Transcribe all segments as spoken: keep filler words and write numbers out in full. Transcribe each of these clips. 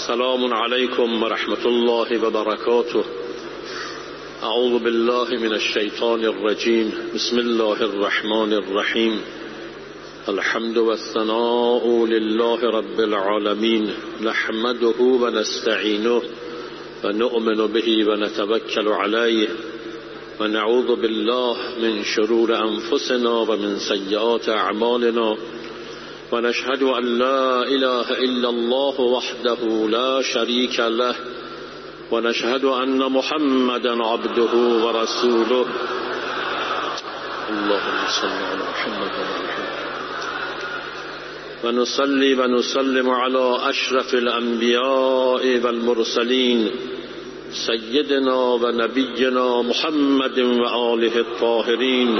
السلام عليكم ورحمة الله وبركاته. أعوذ بالله من الشيطان الرجيم. بسم الله الرحمن الرحيم. الحمد والثناء لله رب العالمين، نحمده ونستعينه ونؤمن به ونتوكل عليه ونعوذ بالله من شرور أنفسنا ومن سيئات أعمالنا، ونشهد أن لا إله إلا الله وحده لا شريك له، ونشهد أن محمدا عبده ورسوله. اللهم صل على محمد ونصلي ونسلم على أشرف الأنبياء والمرسلين سيدنا ونبينا محمد وآله الطاهرين.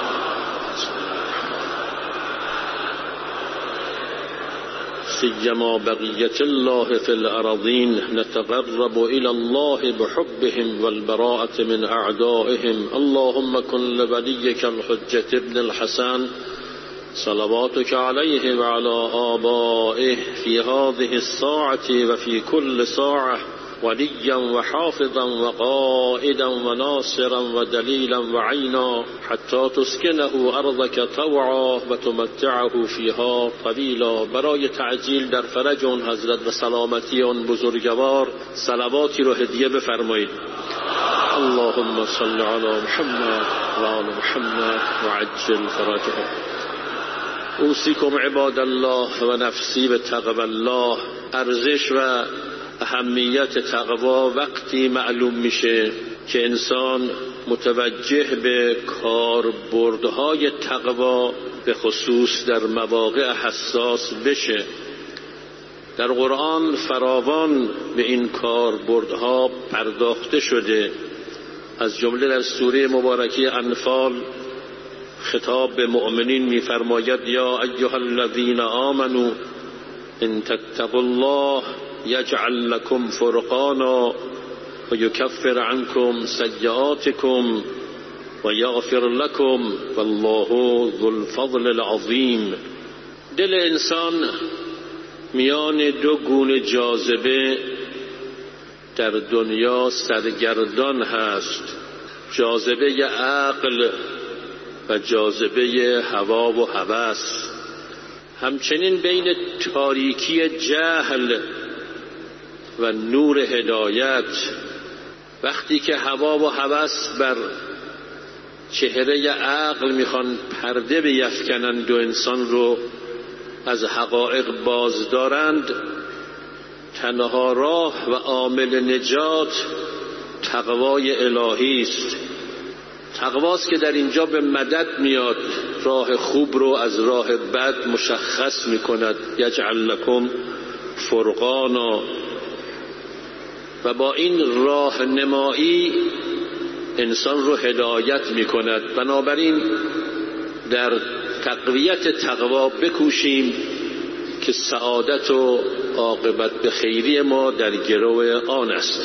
سيما بقية الله في الأراضين، نتقرب إلى الله بحبهم والبراءة من أعدائهم. اللهم كن لوليك الحجة ابن الحسن صلواتك عليه وعلى آبائه في هذه الساعة وفي كل ساعة وليا وحافظا وقائدا وناصرا ودليلا وعينا، حتى تسكنه أرضك طوعا وتمتعه فيها طویلا. برای تعجیل در فرج اون حضرت و سلامتی اون بزرگوار صلواتی رو هدیه بفرمایید. اللهم صل علی محمد و آل محمد و عجل فرجهم. اوصیکم عباد الله و نفسی به تقوی الله. ارزش و اهمیت تقوا وقتی معلوم میشه که انسان متوجه به کاربردهای تقوا به خصوص در مواقع حساس بشه. در قرآن فراوان به این کاربردها پرداخته شده. از جمله در سوره مبارکه انفال خطاب به مؤمنین می‌فرماید: یا ایها الذین آمنوا ان تتقوا الله یجعل لكم فرقانا و یکفر عنکم سیئاتکم و یغفر لكم والله ذو الفضل العظیم. دل انسان میان دو گونه جاذبه در دنیا سرگردان هست: جاذبه عقل و جاذبه هوا و هوس. همچنین بین تاریکی جهل و نور هدایت، وقتی که هوا و هوس بر چهره عقل میخوان پرده بیفکنند و انسان رو از حقایق باز دارند، تنها راه و عامل نجات تقوای الهی است. تقواست که در اینجا به مدد میاد، راه خوب رو از راه بد مشخص میکند. یجعل لکم فرقانا. و با این راه نمایی انسان رو هدایت میکند. بنابراین در تقویت تقوا بکوشیم که سعادت و عاقبت به خیری ما در گرو آن است.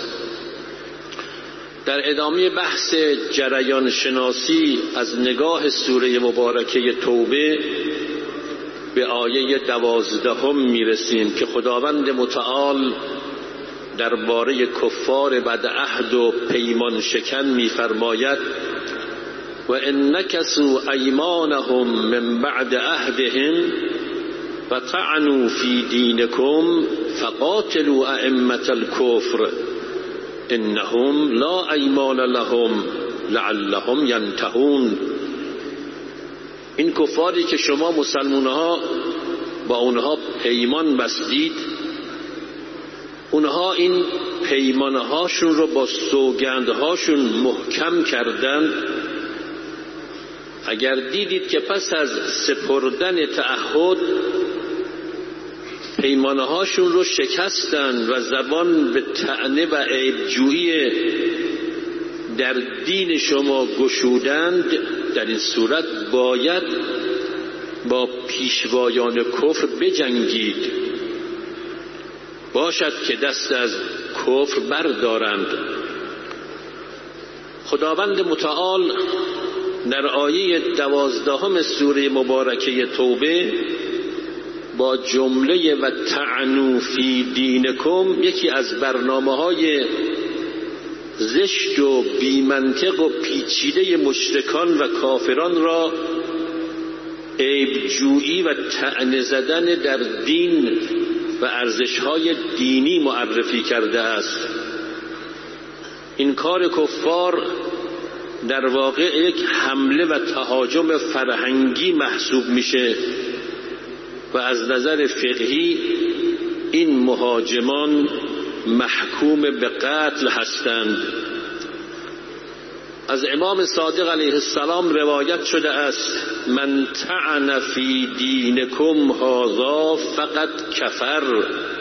در ادامه بحث جریان شناسی از نگاه سوره مبارکه توبه به آیه دوازدهم میرسیم که خداوند متعال درباره کفار بدعهد و پیمان شکن می‌فرماید: و ان نکثوا ایمانهم من بعد عهدهم و طعنوا فی دینکم فقاتلوا ائمة الکفر انهم لا ایمان لهم لعلهم ینتهون. این کفاری که شما مسلمان‌ها با اونها پیمان بستید، اونها این پیمانهاشون رو با سوگندهاشون محکم کردن. اگر دیدید که پس از سپردن تعهد پیمانهاشون رو شکستن و زبان به طعنه و عیبجویی در دین شما گشودند، در این صورت باید با پیشوایان کفر بجنگید، باشد که دست از کفر بردارند. خداوند متعال در آیه دوازدهم سوره مبارکه توبه با جمله و طعنوا فی دینکم یکی از برنامه‌های زشت و بی‌منطق و پیچیده مشرکان و کافران را عیب‌جویی و طعنه زدن در دین و ارزش‌های دینی معرفی کرده است. این کار کفار در واقع یک حمله و تهاجم فرهنگی محسوب میشه و از نظر فقهی این مهاجمان محکوم به قتل هستند. از امام صادق علیه السلام روایت شده است: من طعن فی دینکم هذا فقط کفر.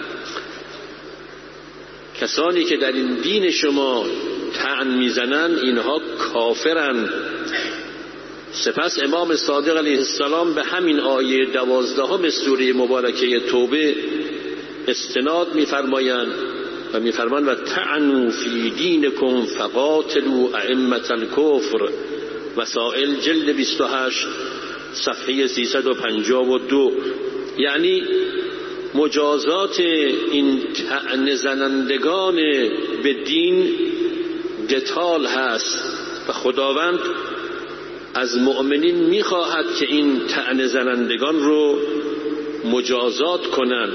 کسانی که در این دین شما طعن میزنن اینها کافرن. سپس امام صادق علیه السلام به همین آیه دوازدهم سوره مبارکه توبه استناد می‌فرمایند و می‌فرمایند و طعنوا فی دینکم فقاتلوا ائمة الکفر. وسائل جلد بیست و هشت صفحه سیصد و پنجاه و دو. یعنی مجازات این طعنه زنندگان به دین قتال هست و خداوند از مؤمنین میخواهد که این طعنه زنندگان رو مجازات کنند.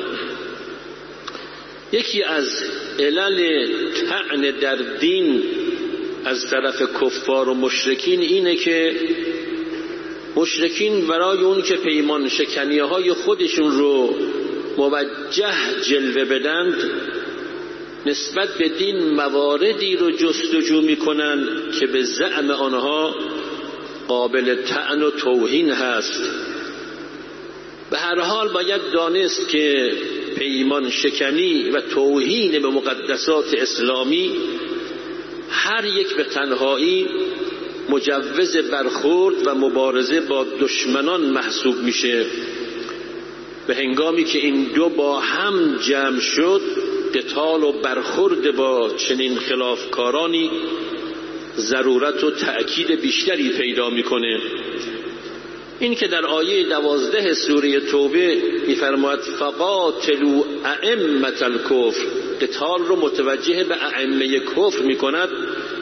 یکی از علل طعن در دین از طرف کفار و مشرکین اینه که مشرکین برای اون که پیمان شکنیه های خودشون رو موجه جلوه بدند نسبت به دین مواردی رو جستجو میکنن که به زعم آنها قابل طعن و توهین هست. به هر حال باید دانست که پیمان شکنی و توهین به مقدسات اسلامی هر یک به تنهایی مجوز برخورد و مبارزه با دشمنان محسوب میشه. به هنگامی که این دو با هم جمع شد قتال و برخورد با چنین خلافکارانی ضرورت و تأکید بیشتری پیدا میکنه. این که در آیه دوازده سوره توبه میفرماید فقاتلوا ائمة الکفر، قتال رو متوجه به ائمه کفر میکند،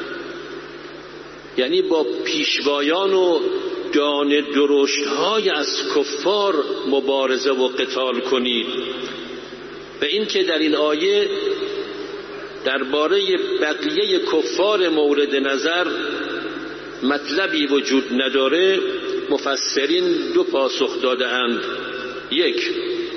یعنی با پیشوایان و دانه درشت‌های از کفار مبارزه و قتال کنید. و این که در این آیه درباره بقیه کفار مورد نظر مطلبی وجود نداره، مفسرین دو پاسخ داده اند. یک،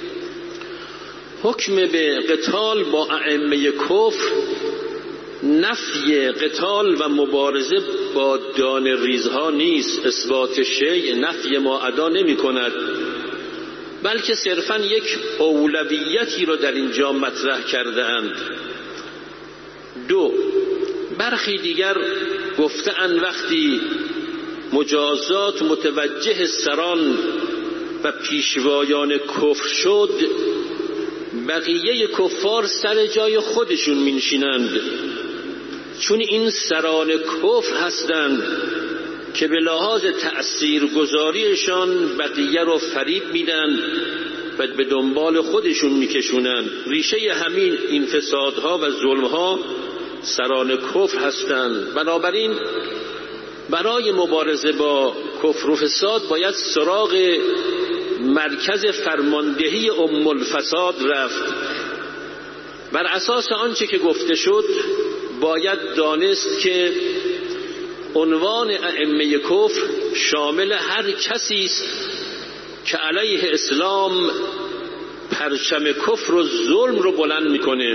حکم به قتال با ائمه کفر نفی قتال و مبارزه با دانه ریزها نیست. اثبات شیء نفی ما ادا نمی کند، بلکه صرفاً یک اولویتی رو در اینجا مطرح کرده اند. دو، برخی دیگر گفته‌اند وقتی مجازات متوجه سران و پیشوایان کفر شد بقیه کفار سر جای خودشون مینشینند، چون این سران کفر هستند که به لحاظ تأثیر گذاریشان بقیه رو فریب میدن و به دنبال خودشون میکشونن. ریشه همین این فسادها و ظلمها سران کفر هستند. بنابراین برای مبارزه با کفر و فساد باید سراغ مرکز فرماندهی ام الفساد رفت. بر اساس آنچه که گفته شد باید دانست که عنوان ائمه کفر شامل هر کسی است که علیه اسلام پرچم کفر و ظلم رو بلند میکنه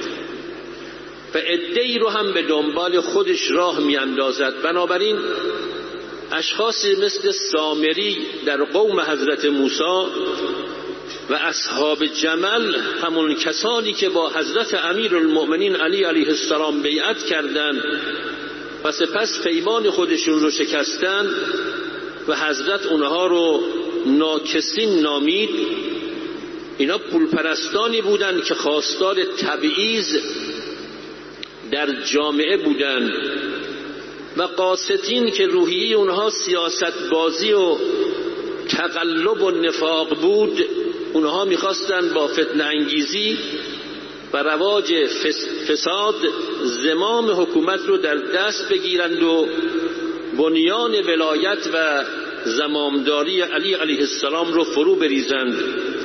و عده‌ای رو هم به دنبال خودش راه میاندازد. بنابراین اشخاصی مثل سامری در قوم حضرت موسی و اصحاب جمل، همون کسانی که با حضرت امیرالمؤمنین علی علیه السلام بیعت کردند و سپس پیمان خودشون رو شکستند و حضرت اونها رو ناکسین نامید، اینا پولپرستانی بودند که خواستار تبعیض در جامعه بودند و قاسطین که روحیه اونها سیاست بازی و تقلب و نفاق بود، اونها میخواستن با فتنه انگیزی و رواج فساد زمام حکومت رو در دست بگیرند و بنیان ولایت و زمامداری علی علیه السلام رو فرو بریزند.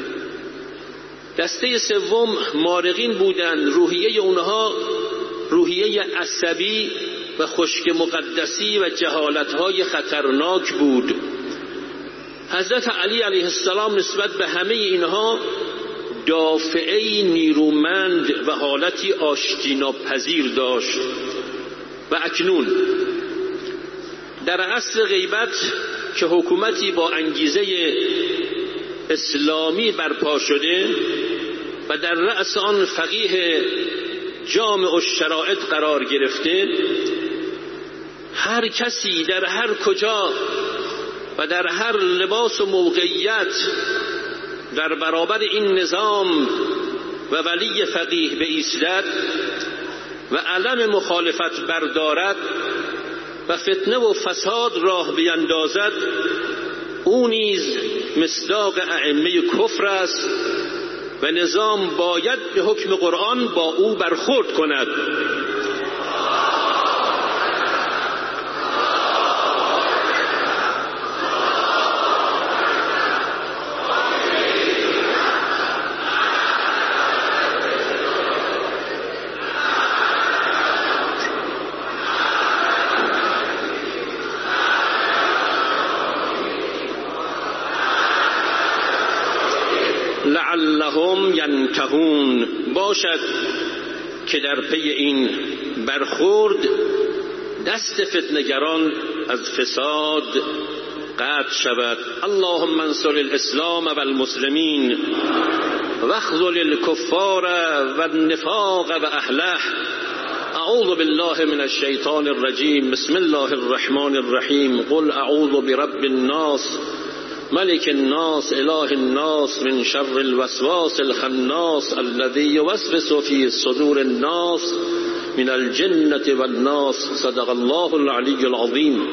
دسته سوم مارقین بودند. روحیه اونها روحیه عصبی و خشک مقدسی و جهالت‌های خطرناک بود. حضرت علی علیه السلام نسبت به همه اینها دافعی نیرومند و حالتی آشتی ناپذیر داشت. و اکنون در عصر غیبت که حکومتی با انگیزه اسلامی برپا شده و در رأس آن فقیه جامع الشرائط قرار گرفته، هر کسی در هر کجا و در هر لباس و موقعیت در برابر این نظام و ولی فقیه بایستد و علم مخالفت بردارد و فتنه و فساد راه بیندازد، او نیز مصداق ائمه کفر است و نظام باید به حکم قرآن با او برخورد کند. لعلهم ینتهون، باشد که در پی این برخورد دست فتنگران از فساد قطع شود. اللهم انصر الاسلام و المسلمین واخذل الكفار و النفاق و اهله. اعوذ بالله من الشیطان الرجیم. بسم الله الرحمن الرحیم. قل اعوذ برب الناس ملك الناس اله الناس من شر الوسواس الخناس الذي يوسوس في صدور الناس من الجنة والناس. صدق الله العلي العظيم.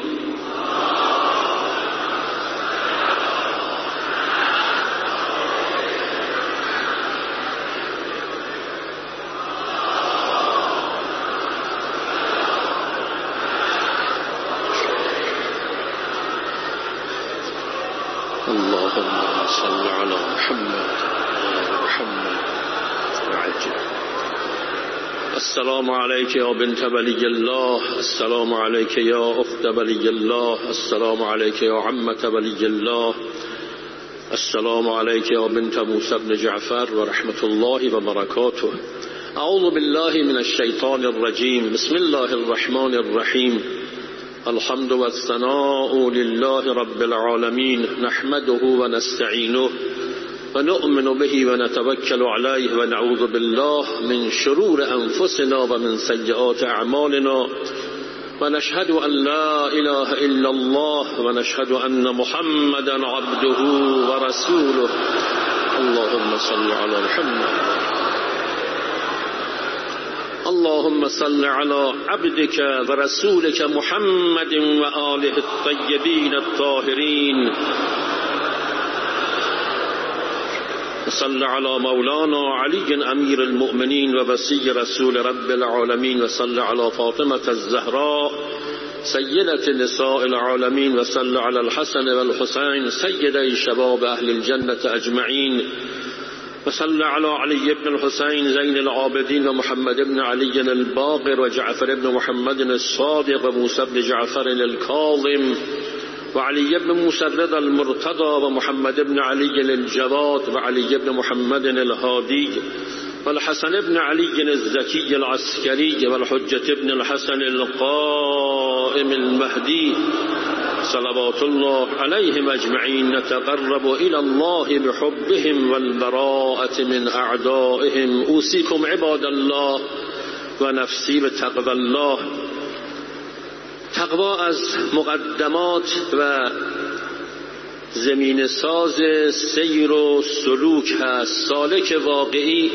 اللهم صل على محمد محمد وعجل. السلام عليك يا بنت ولي الله. السلام عليك يا أخت ولي الله. السلام عليك يا عمة ولي الله. السلام عليك يا بنت موسى بن جعفر ورحمة الله وبركاته. أعوذ بالله من الشيطان الرجيم. بسم الله الرحمن الرحيم. الحمد والثناء لله رب العالمين نحمده ونستعينه ونؤمن به ونتوكل عليه ونعوذ بالله من شرور أنفسنا ومن سيئات أعمالنا ونشهد أن لا إله إلا الله ونشهد أن محمدا عبده ورسوله. اللهم صل على محمد. اللهم صل على عبدك ورسولك محمد وآله الطيبين الطاهرين. صل على مولانا علي أمير المؤمنين ووصي رسول رب العالمين. وصل على فاطمة الزهراء سيدة نساء العالمين. وصل على الحسن والحسين سيدي شباب أهل الجنة أجمعين. وصل على علي بن الحسين زين العابدين ومحمد بن علي الباقر وجعفر بن محمد الصادق وموسى بن جعفر الكاظم وعلي بن موسى الرضا المرتضى ومحمد بن علي الجواد وعلي بن محمد الهادي والحسن بن علي الزكي العسكري والحجة بن الحسن القائم المهدي صلوات الله عليهم أجمعين. نتقرب إلى الله بحبهم والبراءة من أعدائهم. أوصيكم عباد الله ونفسي بتقوى الله. تقوا از مقدمات و زمین ساز سیر و سلوک هست. سالک واقعی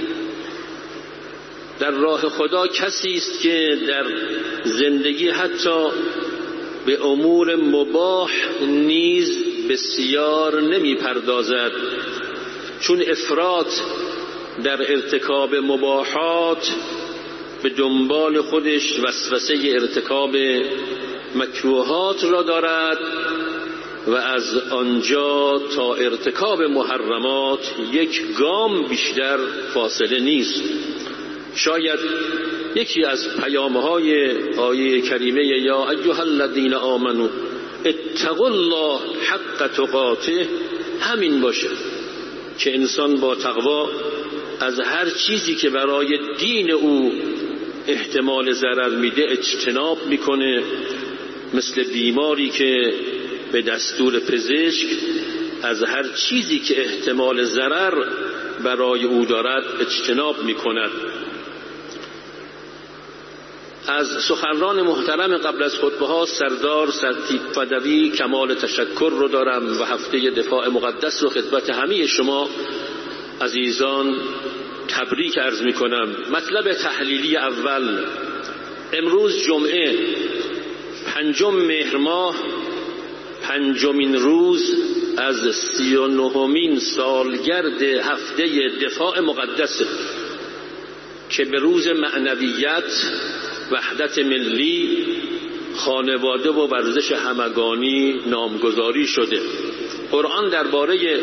در راه خدا کسی است که در زندگی حتی به امور مباح نیز بسیار نمی پردازد چون افراط در ارتکاب مباحات به دنبال خودش وسوسه ارتکاب مکروهات را دارد و از آنجا تا ارتکاب محرمات یک گام بیشتر فاصله نیست. شاید یکی از پیام‌های آیه کریمه یا ایها الذین آمنوا اتقوا الله حق تقاته همین باشه که انسان با تقوا از هر چیزی که برای دین او احتمال ضرر میده اجتناب میکنه، مثل بیماری که به دستور پزشک از هر چیزی که احتمال ضرر برای او دارد اجتناب میکند. از سخنران محترم قبل از خطبه ها سردار سرتیپ فدوی کمال تشکر رو دارم و هفته دفاع مقدس رو خدمت همه شما عزیزان تبریک عرض می کنم. مطلب تحلیلی اول، امروز جمعه پنجم مهر ماه، پنجمین روز از سی و نهمین سالگرد هفته دفاع مقدس که به روز معنویت، وحدت ملی، خانواده و ورزش همگانی نامگذاری شده. قرآن درباره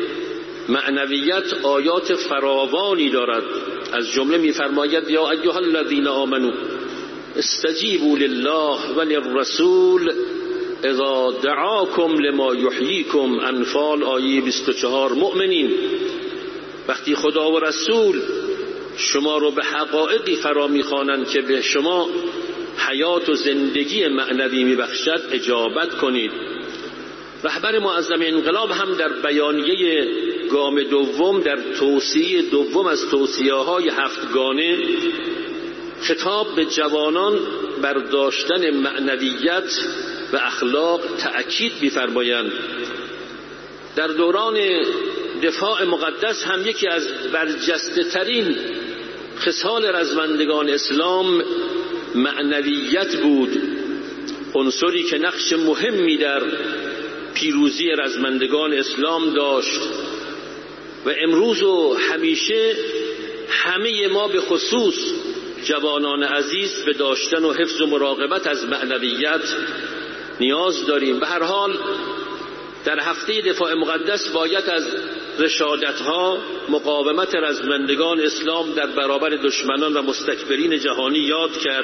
معنویت آیات فراوانی دارد. از جمله می‌فرماید یا ایها الذین آمنوا استجیبوا لله وللرسول اذا دعاکم لما یحییکم. انفال آیه بیست و چهار. مؤمنین، وقتی خدا و رسول شما رو به حقایقی فرا می‌خوانند که به شما حیات و زندگی معنوی میبخشد اجابت کنید. رهبر معظم انقلاب هم در بیانیه گام دوم در توصیه دوم از توصیه‌های هفتگانه خطاب به جوانان بر داشتن معنویت و اخلاق تأکید می‌فرمایند. در دوران دفاع مقدس هم یکی از برجسته ترین خصال رزمندگان اسلام معنویت بود، عنصری که نقش مهمی در پیروزی رزمندگان اسلام داشت و امروز و همیشه همه ما به خصوص جوانان عزیز به داشتن و حفظ و مراقبت از معنویت نیاز داریم. به هر حال در هفته دفاع مقدس باید از رشادت‌ها، مقاومت رزمندگان اسلام در برابر دشمنان و مستکبرین جهانی یاد کرد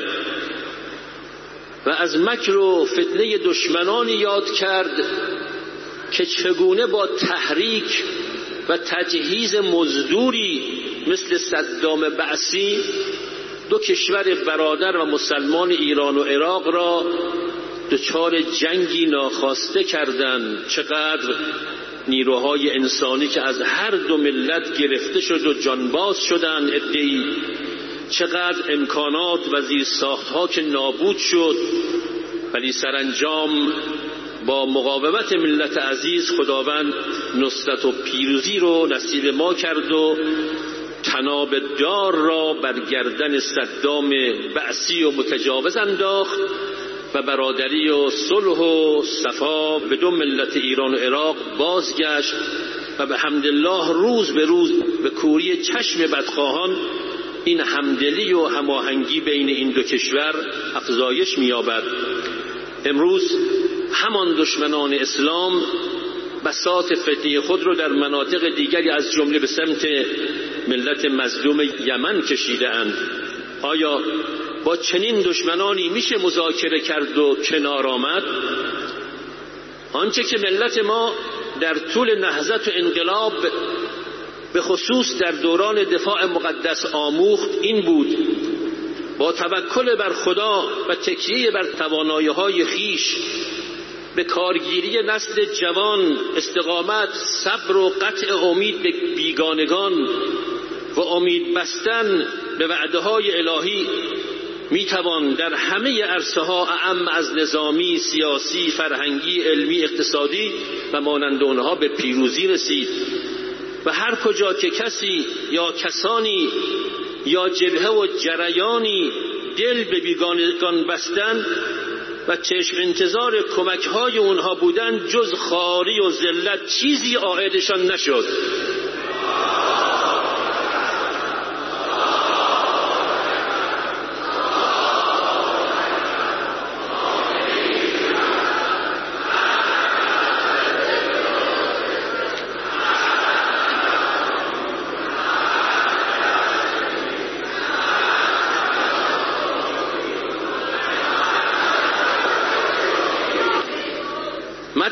و از مکر و فتنه دشمنانی یاد کرد که چگونه با تحریک و تجهیز مزدوری مثل صدام بعثی دو کشور برادر و مسلمان ایران و عراق را دچار جنگی ناخواسته کردند. چقدر نیروهای انسانی که از هر دو ملت گرفته شد و جانباز شدند عده‌ای، چقدر امکانات و زیرساخت‌ها که نابود شد، ولی سرانجام با مقاومت ملت عزیز خداوند نصرت و پیروزی رو نصیب ما کرد و طناب دار را بر گردن صدام بعثی و متجاوز انداخت و برادری و صلح و صفا به دو ملت ایران و عراق بازگشت و به حمدالله روز به روز به کوری چشم بدخواهان این همدلی و هماهنگی بین این دو کشور افزایش می‌یابد. امروز همان دشمنان اسلام بساط فتنه خود را در مناطق دیگری از جمله به سمت ملت مظلوم یمن کشیده اند. آیا با چنین دشمنانی میشه مذاکره کرد و کنار آمد؟ آنچه که ملت ما در طول نهضت و انقلاب به خصوص در دوران دفاع مقدس آموخت این بود: با توکل بر خدا و تکیه بر توانایی‌های خیش، به کارگیری نسل جوان، استقامت، صبر و قطع امید به بیگانگان و امید بستن به وعده‌های الهی میتوان در همه عرصه‌ها اعم از نظامی، سیاسی، فرهنگی، علمی، اقتصادی و مانند آنها به پیروزی رسید. و هر کجا که کسی یا کسانی یا جبهه و جریانی دل به بیگانگان بستن و چشم انتظار کمک‌های اونها بودن، جز خواری و ذلت چیزی عایدشان نشد.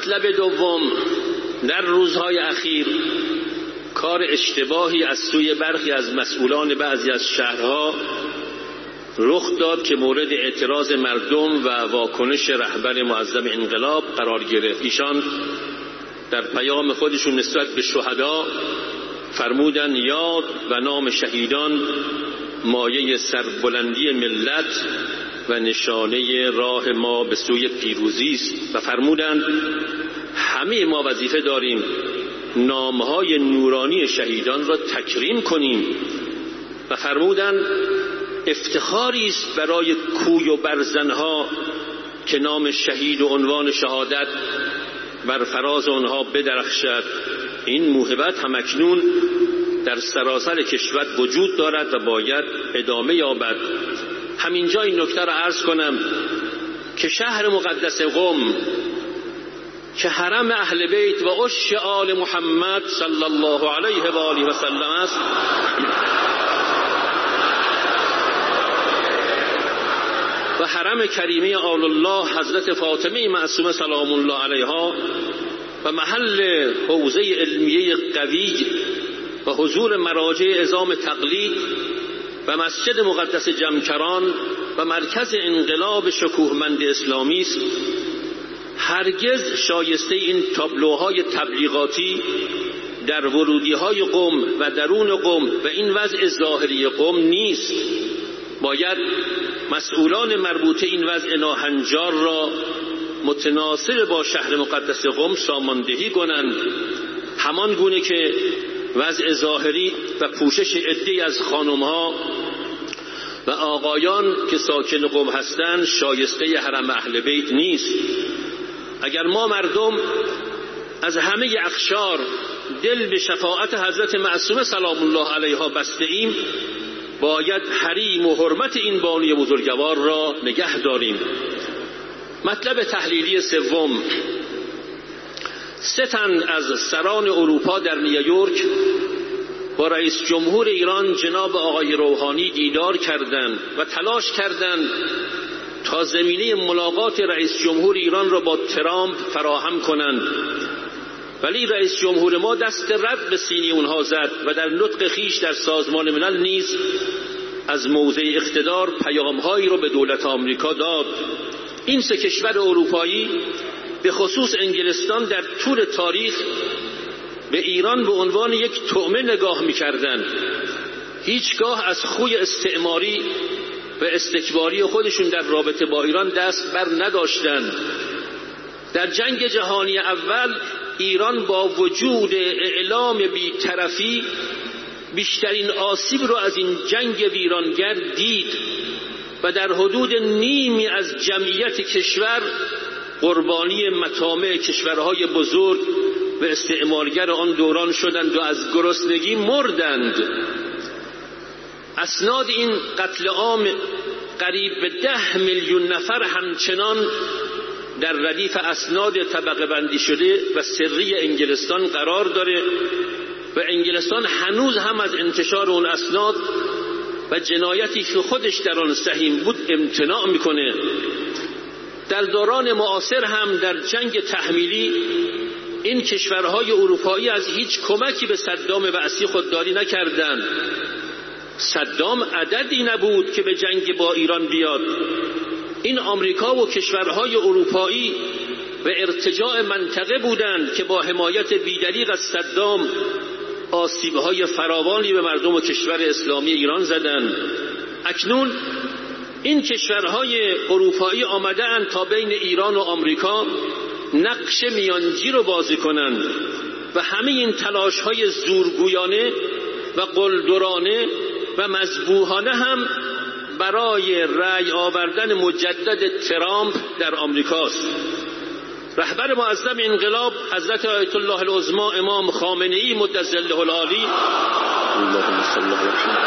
مطلب دوم، در روزهای اخیر کار اشتباهی از سوی برخی از مسئولان بعضی از شهرها رخ داد که مورد اعتراض مردم و واکنش رهبر معظم انقلاب قرار گرفت. ایشان در پیام خودشون نسبت به شهدا فرمودند یاد و نام شهیدان مایه سربلندی ملت و نشانه راه ما به سوی پیروزی است و فرمودند همه ما وظیفه داریم نامهای نورانی شهیدان را تکریم کنیم و فرمودند افتخاری است برای کوی و برزنها که نام شهید و عنوان شهادت بر فراز آنها بدرخشد. این موهبت همکنون در سراسر کشور وجود دارد و باید ادامه یابد. همینجا این نکته را عرض کنم که شهر مقدس قم که حرم اهل بیت و عشق آل محمد صلی الله علیه و آله و سلم است، و حرم کریمه آل الله حضرت فاطمه معصومه سلام الله علیها و محل حوزه علمیه قوی و حضور مراجع عظام تقلید و مسجد مقدس جمکران و مرکز انقلاب شکوهمند اسلامی است، هرگز شایسته این تابلوهای تبلیغاتی در ورودی‌های قم و درون قم و این وضع ظاهری قم نیست. باید مسئولان مربوطه این وضع ناهنجار را متناسب با شهر مقدس قم ساماندهی کنند، همان گونه که وضع ظاهری و پوشش عده‌ای از خانم‌ها و آقایان که ساکن قم هستند شایسته حرم اهل بیت نیست. اگر ما مردم از همه اقشار دل به شفاعت حضرت معصومه سلام الله علیها بسته ایم، باید حریم و حرمت این بانی بزرگوار را نگه داریم. مطلب تحلیلی سوم، سه تن از سران اروپا در نیویورک با رئیس جمهور ایران جناب آقای روحانی دیدار کردند و تلاش کردند تا زمینه ملاقات رئیس جمهور ایران را با ترامپ فراهم کنند، ولی رئیس جمهور ما دست رد به سینه اونها زد و در نطق خیش در سازمان ملل نیز از موضع اقتدار پیام‌هایی را به دولت آمریکا داد. این سه کشور اروپایی به خصوص انگلستان در طول تاریخ به ایران به عنوان یک طعمه نگاه می‌کردند. هیچگاه از خوی استعماری و استکباری خودشون در رابطه با ایران دست بر نداشتند. در جنگ جهانی اول ایران با وجود اعلام بی‌طرفی بیشترین آسیب را از این جنگ ویرانگر دید و در حدود نیمی از جمعیت کشور قربانی مطامع کشورهای بزرگ و استعمارگر آن دوران شدند و از گرسنگی مردند. اسناد این قتل عام قریب به ده میلیون نفر همچنان در ردیف اسناد طبقه بندی شده و سری انگلستان قرار داره و انگلستان هنوز هم از انتشار اون اسناد و جنایتی که خودش در آن سهیم بود امتناع میکنه. در دوران معاصر هم در جنگ تحمیلی این کشورهای اروپایی از هیچ کمکی به صدام بعثی خودداری نکردند. صدام عددی نبود که به جنگ با ایران بیاد. این آمریکا و کشورهای اروپایی و ارتجاع منطقه بودند که با حمایت بیدریغ از صدام آسیب‌های فراوانی به مردم و کشور اسلامی ایران زدند. اکنون این کشورهای اروپایی آمدند تا بین ایران و آمریکا نقش میانجی رو بازی کنند و همه این تلاش‌های زورگویانه و قلدرانه و مذبوحانه هم برای رأی آوردن مجدد ترامپ در آمریکاست. رهبر معظم انقلاب حضرت آیت الله العظما امام خامنه‌ای مدد ظله العالی اللهم صل علی محمد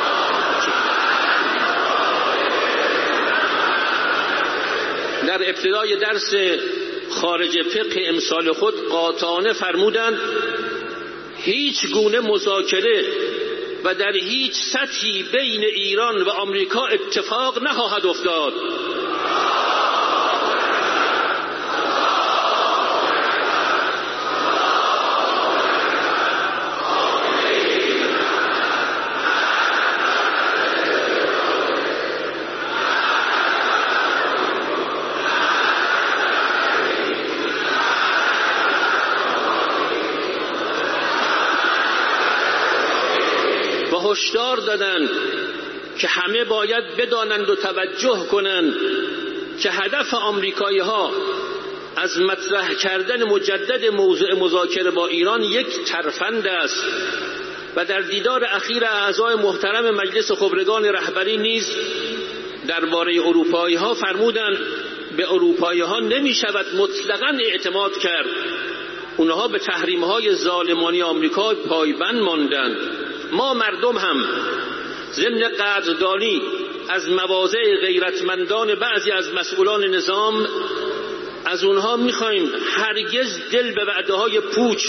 در ابتدای درس خارج فقه امسال خود قاطعانه فرمودند هیچ گونه مذاکره و در هیچ سطحی بین ایران و آمریکا اتفاق نخواهد افتاد. هشدار دادن که همه باید بدانند و توجه کنند که هدف آمریکایی ها از مطرح کردن مجدد موضوع مذاکره با ایران یک ترفند است و در دیدار اخیر اعضای محترم مجلس خبرگان رهبری نیز درباره اروپایی ها فرمودند به اروپایی ها نمی شود مطلقاً اعتماد کرد، اونها به تحریم های ظالمانه آمریکا پایبند ماندند. ما مردم هم ضمن قدردانی از مواضع غیرتمندان بعضی از مسئولان نظام از اونها میخوایم هرگز دل به وعده‌های پوچ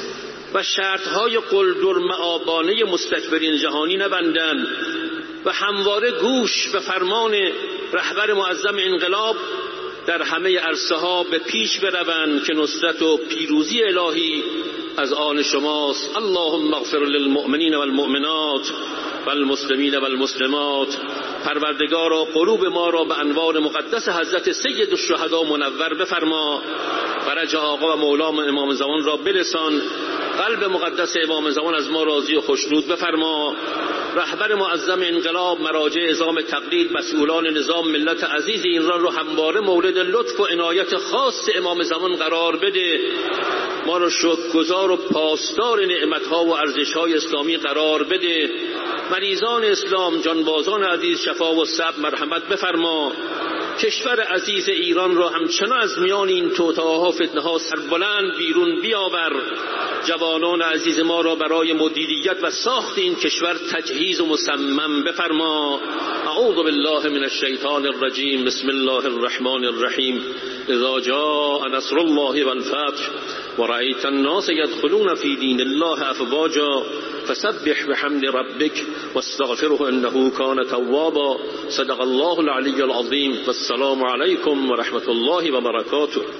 و شرطهای قلدرمآبانه مستکبرین جهانی نبندند و همواره گوش به فرمان رهبر معظم انقلاب در همه عرصه‌ها به پیش بروند که نصرت و پیروزی الهی از آن شماست. اللهم اغفر للمؤمنین والمؤمنات والمسلمین والمسلمات. پروردگارا قلوب ما را به انوار مقدس حضرت سید الشهدا منور بفرما، فرج آقا و مولا امام زمان را برسان، قلب مقدس امام زمان از ما راضی و خوشنود بفرما. رهبر معظم انقلاب، مراجع عظام تقلید، مسئولان نظام، ملت عزیز ایران را همواره مورد لطف و عنایت خاص امام زمان قرار بده. ما را شکرگزار و پاسدار نعمتها و ارزشهای اسلامی قرار بده. مریضان اسلام، جانبازان عزیز، شفا و صبر مرحمت بفرما. کشور عزیز ایران را همچنان از میان این توطئه‌ها و فتنه‌ها سربلند بیرون بیاور. جوانان عزیز ما را برای مدیریت و ساخت این کشور تجهیز و مصمم بفرما. اعوذ بالله من الشیطان الرجیم. بسم الله الرحمن الرحیم. اذا جاء نصر الله والفتح ورأيت الناس يدخلون في دين الله افواجا فسبح بحمد ربك واستغفره انه كان توابا. صدق الله العلی العظیم. والسلام علیکم و رحمت الله و برکاته.